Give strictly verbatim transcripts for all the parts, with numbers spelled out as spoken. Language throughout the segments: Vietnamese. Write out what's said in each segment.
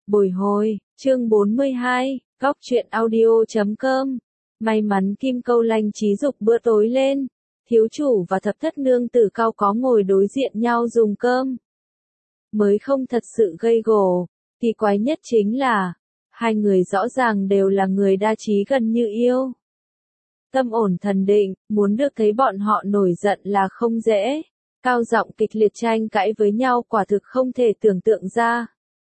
Bồi hồi, chương bốn mươi hai, góc truyện audio chấm com. May mắn Kim Câu lanh trí dục bữa tối lên, thiếu chủ và thập thất nương tử cao có ngồi đối diện nhau dùng cơm. Mới không thật sự gây gổ, kỳ quái nhất chính là, hai người rõ ràng đều là người đa trí gần như yêu. Tâm ổn thần định, muốn được thấy bọn họ nổi giận là không dễ. Cao giọng kịch liệt tranh cãi với nhau quả thực không thể tưởng tượng ra.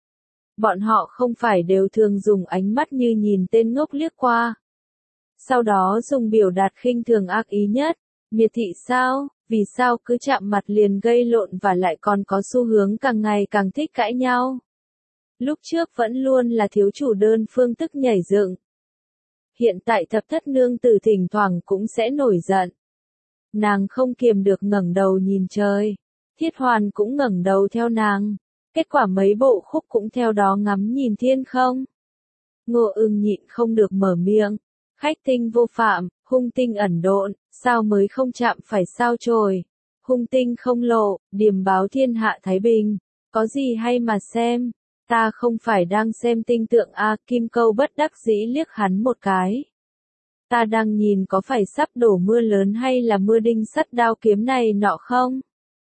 Bọn họ không phải đều thường dùng ánh mắt như nhìn tên ngốc liếc qua. Sau đó dùng biểu đạt khinh thường ác ý nhất, miệt thị sao, vì sao cứ chạm mặt liền gây lộn và lại còn có xu hướng càng ngày càng thích cãi nhau. Lúc trước vẫn luôn là thiếu chủ đơn phương tức nhảy dựng. Hiện tại thập thất nương tử thỉnh thoảng cũng sẽ nổi giận. Nàng không kiềm được ngẩng đầu nhìn trời. Thiết Hoàn cũng ngẩng đầu theo nàng. Kết quả mấy bộ khúc cũng theo đó ngắm nhìn thiên không. Ngô Ưng nhịn không được mở miệng. Khách tinh vô phạm, hung tinh ẩn độn, sao mới không chạm phải sao chổi. Hung tinh không lộ, điềm báo thiên hạ thái bình. Có gì hay mà xem. Ta không phải đang xem tinh tượng a. Kim Câu bất đắc dĩ liếc hắn một cái. Ta đang nhìn có phải sắp đổ mưa lớn hay là mưa đinh sắt đao kiếm này nọ không?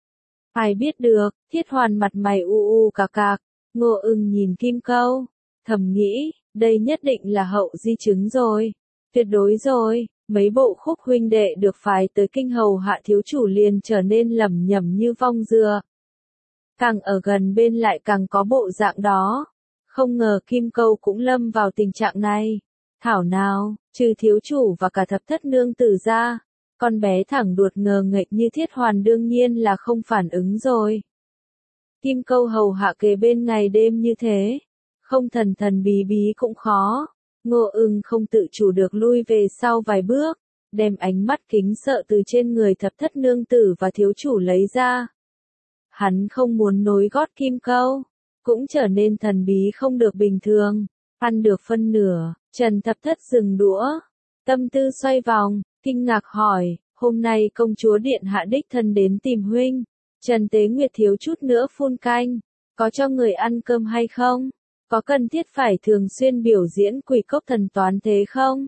Ai biết được, Thiết Hoàn mặt mày u u cà cạc, Ngô Ưng nhìn Kim Câu, thầm nghĩ, đây nhất định là hậu di chứng rồi, tuyệt đối rồi, mấy bộ khúc huynh đệ được phái tới kinh hầu hạ thiếu chủ liền trở nên lẩm nhẩm như vong dừa. Càng ở gần bên lại càng có bộ dạng đó, không ngờ Kim Câu cũng lâm vào tình trạng này. Thảo nào, trừ thiếu chủ và cả thập thất nương tử ra, con bé thẳng đuột ngờ nghệch như Thiết Hoàn đương nhiên là không phản ứng rồi. Kim Câu hầu hạ kề bên ngày đêm như thế, không thần thần bí bí cũng khó. Ngô Ưng không tự chủ được lui về sau vài bước, đem ánh mắt kính sợ từ trên người thập thất nương tử và thiếu chủ lấy ra. Hắn không muốn nối gót Kim Câu, cũng trở nên thần bí không được bình thường, ăn được phân nửa. Trần Thập Thất dừng đũa, tâm tư xoay vòng, kinh ngạc hỏi, hôm nay công chúa điện hạ đích thân đến tìm huynh. Trần Tế Nguyệt thiếu chút nữa phun canh, có cho người ăn cơm hay không? Có cần thiết phải thường xuyên biểu diễn quỷ cốc thần toán thế không?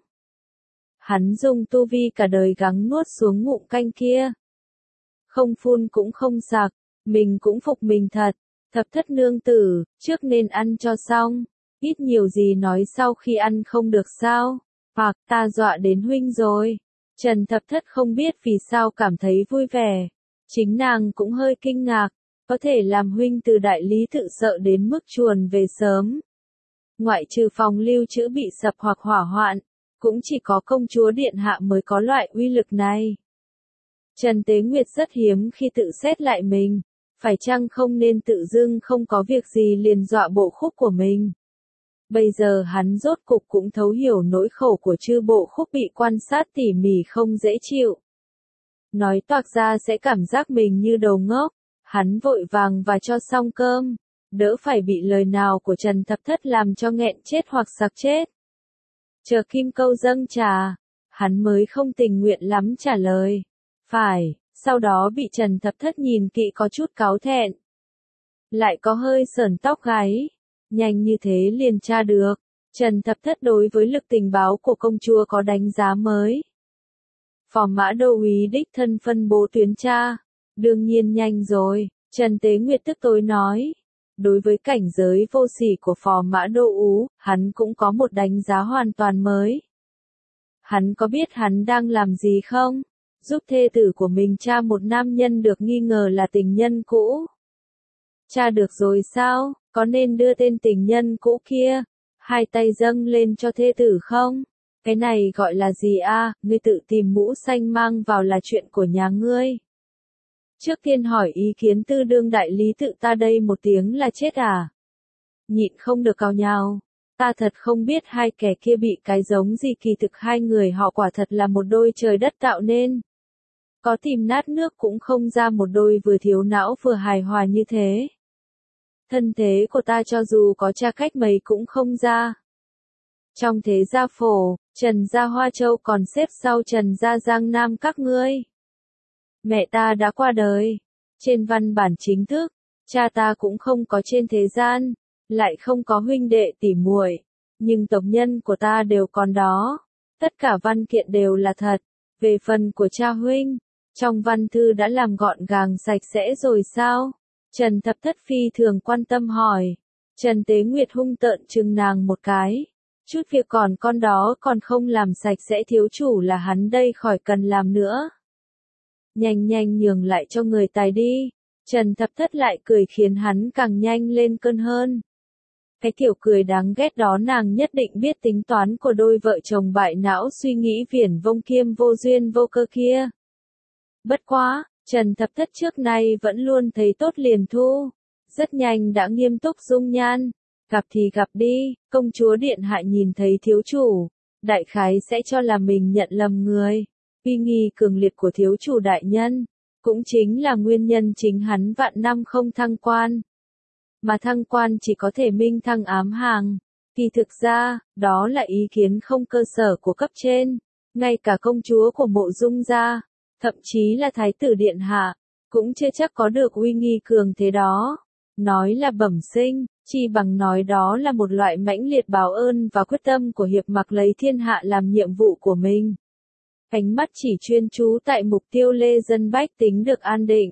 Hắn dùng tu vi cả đời gắng nuốt xuống ngụm canh kia. Không phun cũng không sặc, mình cũng phục mình thật. Thập Thất nương tử, trước nên ăn cho xong. Ít nhiều gì nói sau khi ăn không được sao, hoặc ta dọa đến huynh rồi. Trần Thập Thất không biết vì sao cảm thấy vui vẻ. Chính nàng cũng hơi kinh ngạc, có thể làm huynh từ đại lý tự sợ đến mức chuồn về sớm. Ngoại trừ phòng lưu trữ bị sập hoặc hỏa hoạn, cũng chỉ có công chúa điện hạ mới có loại uy lực này. Trần Tế Nguyệt rất hiếm khi tự xét lại mình, phải chăng không nên tự dưng không có việc gì liền dọa bộ khúc của mình. Bây giờ hắn rốt cục cũng thấu hiểu nỗi khổ của chư bộ khúc bị quan sát tỉ mỉ không dễ chịu. Nói toạc ra sẽ cảm giác mình như đầu ngốc, hắn vội vàng và cho xong cơm, đỡ phải bị lời nào của Trần Thập Thất làm cho nghẹn chết hoặc sặc chết. Chờ Kim Câu dâng trà, hắn mới không tình nguyện lắm trả lời. Phải, sau đó bị Trần Thập Thất nhìn kỹ có chút cáu thẹn. Lại có hơi sởn tóc gáy. Nhanh như thế liền tra được, Trần Thập Thất đối với lực tình báo của công chúa có đánh giá mới. Phò mã đô úy đích thân phân bố tuyến tra, đương nhiên nhanh rồi, Trần Tế Nguyệt tức tối nói. Đối với cảnh giới vô sỉ của phò mã đô ú, hắn cũng có một đánh giá hoàn toàn mới. Hắn có biết hắn đang làm gì không? Giúp thê tử của mình tra một nam nhân được nghi ngờ là tình nhân cũ. Tra được rồi sao? Có nên đưa tên tình nhân cũ kia, hai tay dâng lên cho thê tử không? Cái này gọi là gì a? À? Ngươi tự tìm mũ xanh mang vào là chuyện của nhà ngươi. Trước tiên hỏi ý kiến tư đương đại lý tự ta đây một tiếng là chết à? Nhịn không được cào nhào. Ta thật không biết hai kẻ kia bị cái giống gì, kỳ thực hai người họ quả thật là một đôi trời đất tạo nên. Có tìm nát nước cũng không ra một đôi vừa thiếu não vừa hài hòa như thế. Thân thế của ta cho dù có tra cách mấy cũng không ra. Trong thế gia phổ, Trần gia Hoa Châu còn xếp sau Trần gia Giang Nam các ngươi. Mẹ ta đã qua đời. Trên văn bản chính thức, cha ta cũng không có trên thế gian. lại không có huynh đệ tỉ muội, nhưng tộc nhân của ta đều còn đó. Tất cả văn kiện đều là thật. Về phần của cha huynh, trong văn thư đã làm gọn gàng sạch sẽ rồi sao? Trần Thập Thất phi thường quan tâm hỏi. Trần Tế Nguyệt hung tợn chừng nàng một cái. Chút việc còn con đó còn không làm sạch sẽ, thiếu chủ là hắn đây, khỏi cần làm nữa. Nhanh nhanh nhường lại cho người tài đi. Trần Thập Thất lại cười khiến hắn càng nhanh lên cơn hơn. Cái kiểu cười đáng ghét đó nàng nhất định biết tính toán của đôi vợ chồng bại não suy nghĩ viển vông kiêm vô duyên vô cơ kia. Bất quá, Trần Thập Thất trước nay vẫn luôn thấy tốt liền thu. Rất nhanh đã nghiêm túc dung nhan. Gặp thì gặp đi, công chúa điện hạ nhìn thấy thiếu chủ. Đại khái sẽ cho là mình nhận lầm người. Uy nghi cường liệt của thiếu chủ đại nhân. Cũng chính là nguyên nhân chính hắn vạn năm không thăng quan. Mà thăng quan chỉ có thể minh thăng ám hàng. Thì thực ra, đó là ý kiến không cơ sở của cấp trên. Ngay cả công chúa của Mộ Dung gia, thậm chí là thái tử điện hạ, cũng chưa chắc có được uy nghi cường thế đó. Nói là bẩm sinh, chi bằng nói đó là một loại mãnh liệt báo ơn và quyết tâm của Hiệp Mặc lấy thiên hạ làm nhiệm vụ của mình. Ánh mắt chỉ chuyên chú tại mục tiêu lê dân bách tính được an định.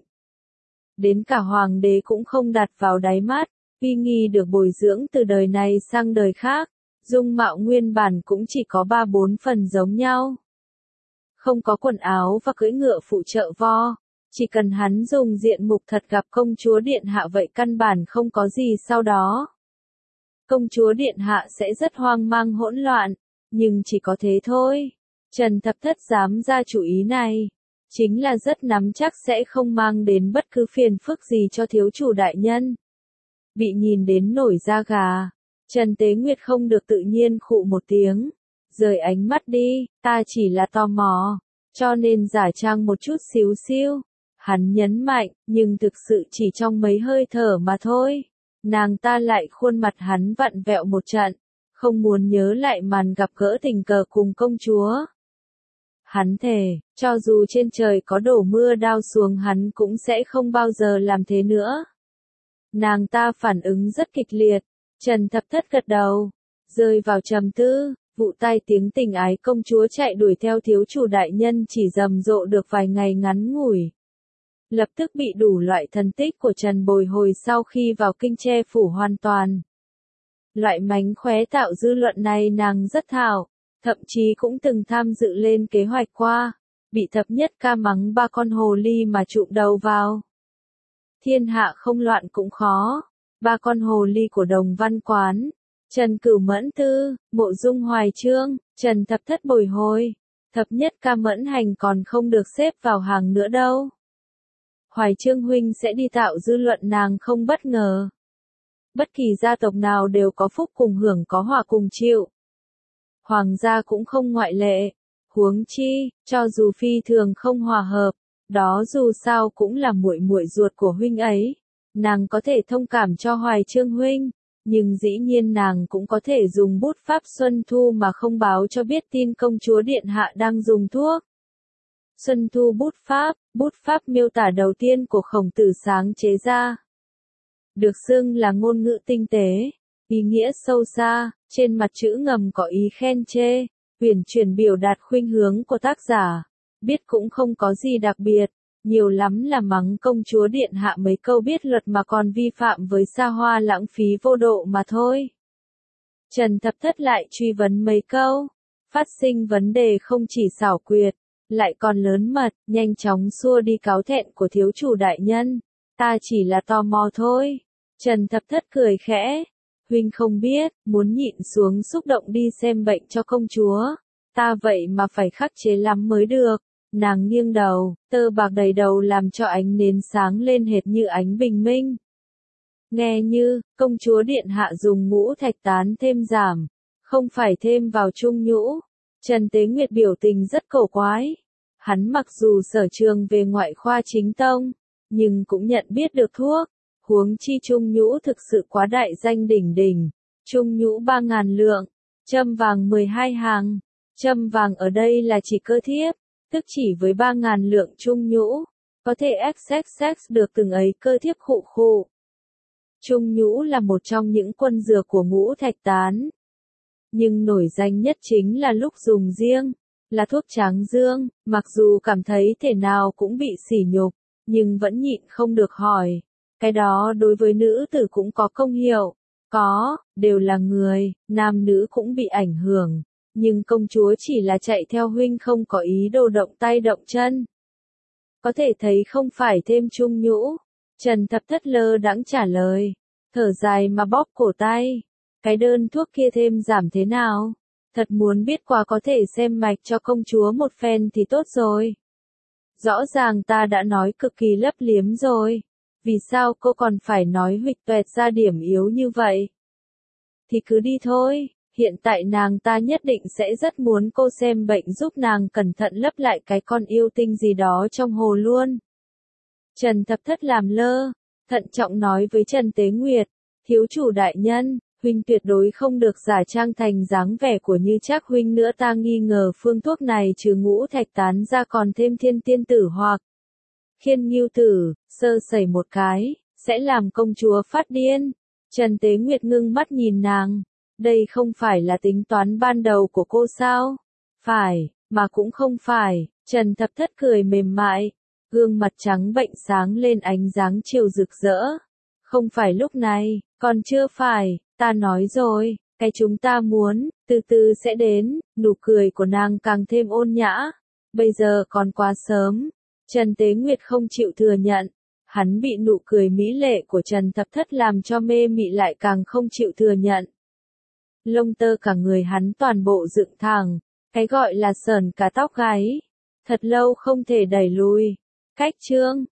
Đến cả hoàng đế cũng không đặt vào đáy mắt, uy nghi được bồi dưỡng từ đời này sang đời khác, dung mạo nguyên bản cũng chỉ có ba bốn phần giống nhau. Không có quần áo và cưỡi ngựa phụ trợ vo, chỉ cần hắn dùng diện mục thật gặp công chúa điện hạ vậy căn bản không có gì sau đó. Công chúa điện hạ sẽ rất hoang mang hỗn loạn, nhưng chỉ có thế thôi. Trần Thập Thất dám ra chủ ý này, chính là rất nắm chắc sẽ không mang đến bất cứ phiền phức gì cho thiếu chủ đại nhân. Bị nhìn đến nổi da gà, Trần Tế Nguyệt không được tự nhiên khụ một tiếng, rời ánh mắt đi, ta chỉ là tò mò, cho nên giả trang một chút xíu xiu. Hắn nhấn mạnh, nhưng thực sự chỉ trong mấy hơi thở mà thôi. Nàng ta lại khuôn mặt hắn vặn vẹo một trận, không muốn nhớ lại màn gặp gỡ tình cờ cùng công chúa. Hắn thề, cho dù trên trời có đổ mưa đao xuống hắn cũng sẽ không bao giờ làm thế nữa. Nàng ta phản ứng rất kịch liệt, Trần Thập Thất gật đầu, rơi vào trầm tư, vụ tai tiếng tình ái công chúa chạy đuổi theo thiếu chủ đại nhân chỉ rầm rộ được vài ngày ngắn ngủi. Lập tức bị đủ loại thần tích của Trần bồi hồi sau khi vào kinh che phủ hoàn toàn. Loại mánh khóe tạo dư luận này nàng rất thạo, thậm chí cũng từng tham dự lên kế hoạch qua, bị thập nhất ca mắng ba con hồ ly mà trụm đầu vào. Thiên hạ không loạn cũng khó, ba con hồ ly của Đồng Văn Quán, Trần Cửu Mẫn Tư, Mộ Dung Hoài Chương, Trần Thập Thất bồi hồi, thập nhất ca Mẫn Hành còn không được xếp vào hàng nữa đâu. Hoài Chương huynh sẽ đi tạo dư luận nàng không bất ngờ. Bất kỳ gia tộc nào đều có phúc cùng hưởng có họa cùng chịu. Hoàng gia cũng không ngoại lệ. Huống chi, cho dù phi thường không hòa hợp, đó dù sao cũng là muội muội ruột của huynh ấy. Nàng có thể thông cảm cho Hoài Chương huynh, nhưng dĩ nhiên nàng cũng có thể dùng bút pháp Xuân Thu mà không báo cho biết tin công chúa điện hạ đang dùng thuốc. Xuân Thu bút pháp, bút pháp miêu tả đầu tiên của Khổng Tử sáng chế ra. Được xưng là ngôn ngữ tinh tế, ý nghĩa sâu xa, trên mặt chữ ngầm có ý khen chê, huyền chuyển biểu đạt khuynh hướng của tác giả. Biết cũng không có gì đặc biệt, nhiều lắm là mắng công chúa điện hạ mấy câu biết luật mà còn vi phạm với xa hoa lãng phí vô độ mà thôi. Trần Thập Thất lại truy vấn mấy câu, phát sinh vấn đề không chỉ xảo quyệt, lại còn lớn mật, nhanh chóng xua đi cáu thẹn của thiếu chủ đại nhân. Ta chỉ là tò mò thôi. Trần Thập Thất cười khẽ. Huynh không biết, muốn nhịn xuống xúc động đi xem bệnh cho công chúa. Ta vậy mà phải khắc chế lắm mới được. Nàng nghiêng đầu, tơ bạc đầy đầu làm cho ánh nến sáng lên hệt như ánh bình minh. Nghe như, công chúa điện hạ dùng ngũ thạch tán thêm giảm, không phải thêm vào trung nhũ. Trần Tế Nguyệt biểu tình rất cổ quái. Hắn mặc dù sở trường về ngoại khoa chính tông, nhưng cũng nhận biết được thuốc. Huống chi trung nhũ thực sự quá đại danh đỉnh đỉnh. Trung nhũ ba ngàn lượng, châm vàng mười hai hàng. Châm vàng ở đây là chỉ cơ thiếp, tức chỉ với ba ngàn lượng trung nhũ, có thể xx được từng ấy cơ thiếp khụ khụ. Trung nhũ là một trong những quân dược của ngũ thạch tán. Nhưng nổi danh nhất chính là lúc dùng riêng, là thuốc tráng dương, mặc dù cảm thấy thể nào cũng bị sỉ nhục, nhưng vẫn nhịn không được hỏi. Cái đó đối với nữ tử cũng có công hiệu. Có, đều là người, nam nữ cũng bị ảnh hưởng. Nhưng công chúa chỉ là chạy theo huynh không có ý đồ động tay động chân. Có thể thấy không phải thêm trung nhũ. Trần Thập Thất lơ đãng trả lời. Thở dài mà bóp cổ tay. Cái đơn thuốc kia thêm giảm thế nào? Thật muốn biết qua có thể xem mạch cho công chúa một phen thì tốt rồi. Rõ ràng ta đã nói cực kỳ lấp liếm rồi. Vì sao cô còn phải nói huỵch toẹt ra điểm yếu như vậy? Thì cứ đi thôi, hiện tại nàng ta nhất định sẽ rất muốn cô xem bệnh giúp nàng cẩn thận lấp lại cái con yêu tinh gì đó trong hồ luôn. Trần Thập Thất làm lơ, thận trọng nói với Trần Tế Nguyệt, thiếu chủ đại nhân, huynh tuyệt đối không được giả trang thành dáng vẻ của Như Trác huynh nữa, ta nghi ngờ phương thuốc này trừ ngũ thạch tán ra còn thêm thiên tiên tử hoặc khiên nghiêu tử, sơ sẩy một cái, sẽ làm công chúa phát điên. Trần Tế Nguyệt ngưng mắt nhìn nàng, đây không phải là tính toán ban đầu của cô sao? Phải, mà cũng không phải. Trần Thập Thất cười mềm mại, gương mặt trắng bệnh sáng lên ánh dáng chiều rực rỡ. Không phải lúc này, còn chưa phải, ta nói rồi, cái chúng ta muốn, từ từ sẽ đến. Nụ cười của nàng càng thêm ôn nhã. Bây giờ còn quá sớm. Trần Tế Nguyệt không chịu thừa nhận. Hắn bị nụ cười mỹ lệ của Trần Thập Thất làm cho mê mị, lại càng không chịu thừa nhận. Lông tơ cả người hắn toàn bộ dựng thẳng, cái gọi là sờn cả tóc gáy. Thật lâu không thể đẩy lùi. Cách chương